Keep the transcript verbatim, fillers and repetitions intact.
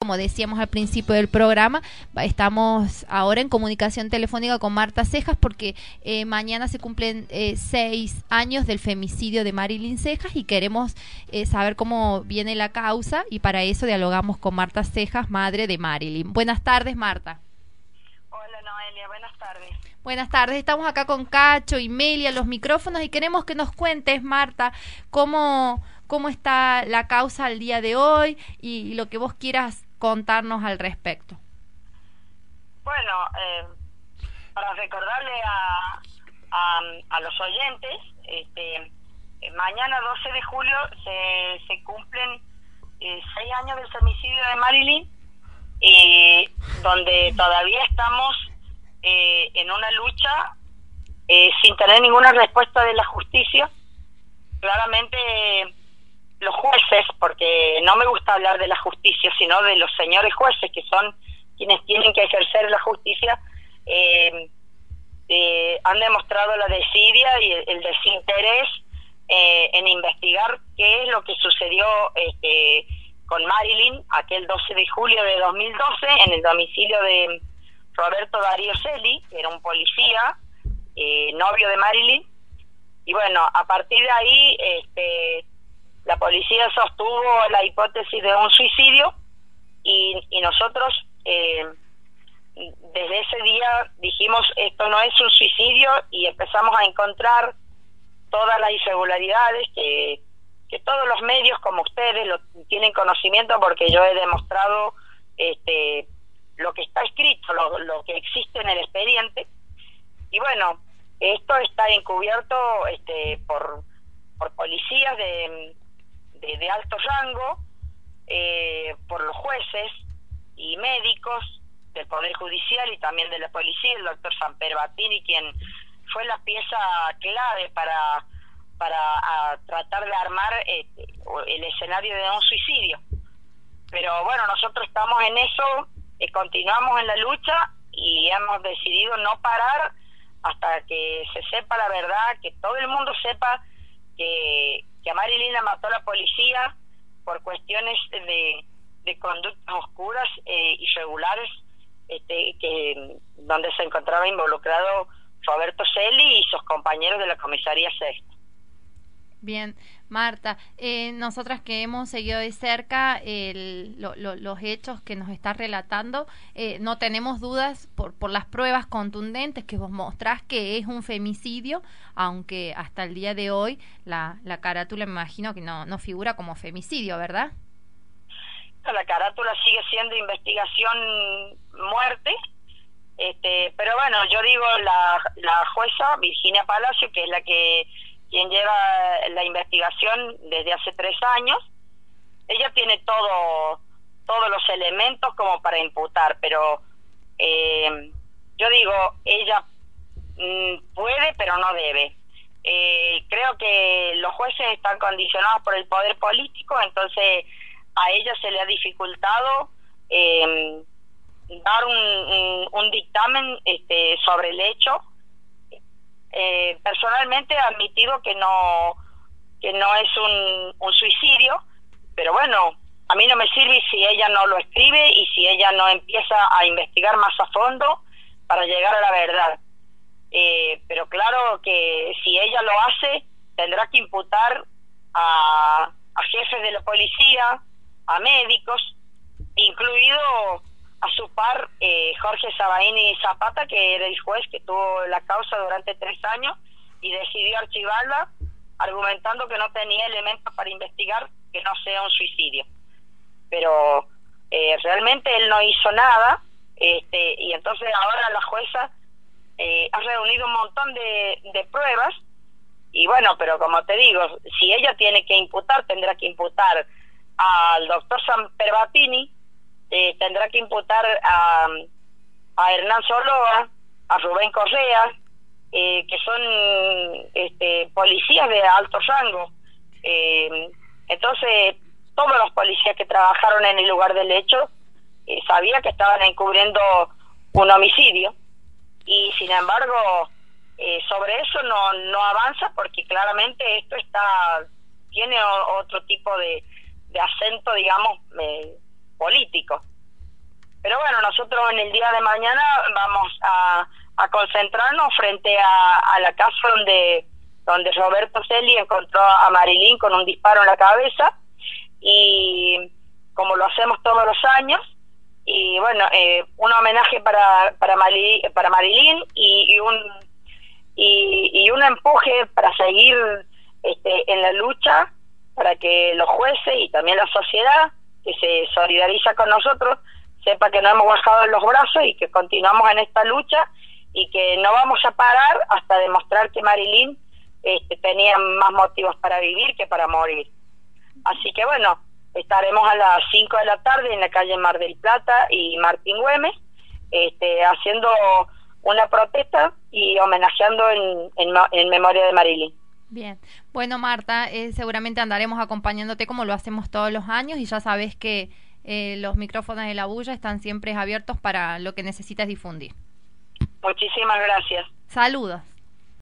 como decíamos al principio del programa, estamos ahora en comunicación telefónica con Marta Cejas porque eh, mañana se cumplen eh, seis años del femicidio de Marilyn Cejas y queremos eh, saber cómo viene la causa, y para eso dialogamos con Marta Cejas, madre de Marilyn. Buenas tardes, Marta. Hola, Noelia, buenas tardes. Buenas tardes, estamos acá con Cacho y Melia, los micrófonos, y queremos que nos cuentes, Marta, cómo, cómo está la causa al día de hoy y, y lo que vos quieras contarnos al respecto. Bueno, eh, para recordarle a, a, a los oyentes, este, eh, mañana doce de julio se, se cumplen eh, seis años del femicidio de Marilyn, eh, donde todavía estamos Eh, en una lucha eh, sin tener ninguna respuesta de la justicia. Claramente eh, los jueces, porque no me gusta hablar de la justicia, sino de los señores jueces, que son quienes tienen que ejercer la justicia, eh, eh, han demostrado la desidia y el, el desinterés eh, en investigar qué es lo que sucedió este, con Marilyn aquel doce de julio de dos mil doce en el domicilio de Roberto Darío Celi, que era un policía, eh, novio de Marilyn. Y bueno, a partir de ahí este, la policía sostuvo la hipótesis de un suicidio y, y nosotros eh, desde ese día dijimos esto no es un suicidio, y empezamos a encontrar todas las irregularidades que, que todos los medios como ustedes lo tienen conocimiento, porque yo he demostrado este lo que está escrito, lo, lo que existe en el expediente. Y bueno, esto está encubierto este, por, por policías de, de, de alto rango, eh, por los jueces y médicos del Poder Judicial y también de la policía, el doctor Samper Battini, quien fue la pieza clave para, para a, tratar de armar eh, el escenario de un suicidio. Pero bueno, nosotros estamos en eso. Eh, continuamos en la lucha y hemos decidido no parar hasta que se sepa la verdad, que todo el mundo sepa que, que a Marilyn la mató la policía por cuestiones de, de conductas oscuras, eh, irregulares, este, que donde se encontraba involucrado Roberto Celi y sus compañeros de la comisaría sexta. Bien, Marta, eh, nosotras que hemos seguido de cerca el, lo, lo, los hechos que nos estás relatando, eh, no tenemos dudas por, por las pruebas contundentes que vos mostrás que es un femicidio, aunque hasta el día de hoy la, la carátula me imagino que no, no figura como femicidio, ¿verdad? La carátula sigue siendo investigación muerte, este, pero bueno, yo digo la, la jueza Virginia Palacio, que es la que quien lleva la investigación desde hace tres años, ella tiene todo todos los elementos como para imputar, pero eh, yo digo, ella mm, puede pero no debe. Eh, creo que los jueces están condicionados por el poder político, entonces a ella se le ha dificultado eh, dar un, un, un dictamen este, sobre el hecho. Eh, personalmente he admitido que no que no es un, un suicidio, pero bueno, a mí no me sirve si ella no lo escribe y si ella no empieza a investigar más a fondo para llegar a la verdad. Eh, pero claro que si ella lo hace, tendrá que imputar a, a jefes de la policía, a médicos, incluido a su par eh, Jorge Sabaini Zapata, que era el juez que tuvo la causa durante tres años y decidió archivarla, argumentando que no tenía elementos para investigar que no sea un suicidio. Pero eh, realmente él no hizo nada, este, y entonces ahora la jueza eh, ha reunido un montón de, de pruebas, y bueno, pero como te digo, si ella tiene que imputar, tendrá que imputar al doctor Samper Battini, Eh, tendrá que imputar a, a Hernán Soloa, a Rubén Correa, eh, que son este, policías de alto rango. Eh, entonces, todos los policías que trabajaron en el lugar del hecho eh, sabían que estaban encubriendo un homicidio, y sin embargo, eh, sobre eso no, no avanza, porque claramente esto está tiene o, otro tipo de, de acento, digamos, eh, político. nosotros en el día de mañana vamos a, a concentrarnos frente a, a la casa donde donde Roberto Celi encontró a Marilyn con un disparo en la cabeza, y como lo hacemos todos los años, y bueno, eh, un homenaje para para, Mari, para Marilyn y, y un y, y un empuje para seguir este, en la lucha, para que los jueces y también la sociedad que se solidariza con nosotros sepa que no hemos bajado los brazos y que continuamos en esta lucha y que no vamos a parar hasta demostrar que Marilyn este, tenía más motivos para vivir que para morir. Así que bueno, estaremos a las cinco de la tarde en la calle Mar del Plata y Martín Güemes, este, haciendo una protesta y homenajeando en, en, en memoria de Marilyn. Bien, bueno Marta, eh, seguramente andaremos acompañándote como lo hacemos todos los años, y ya sabes que eh, los micrófonos de La Bulla están siempre abiertos para lo que necesites difundir. Muchísimas gracias. Saludos.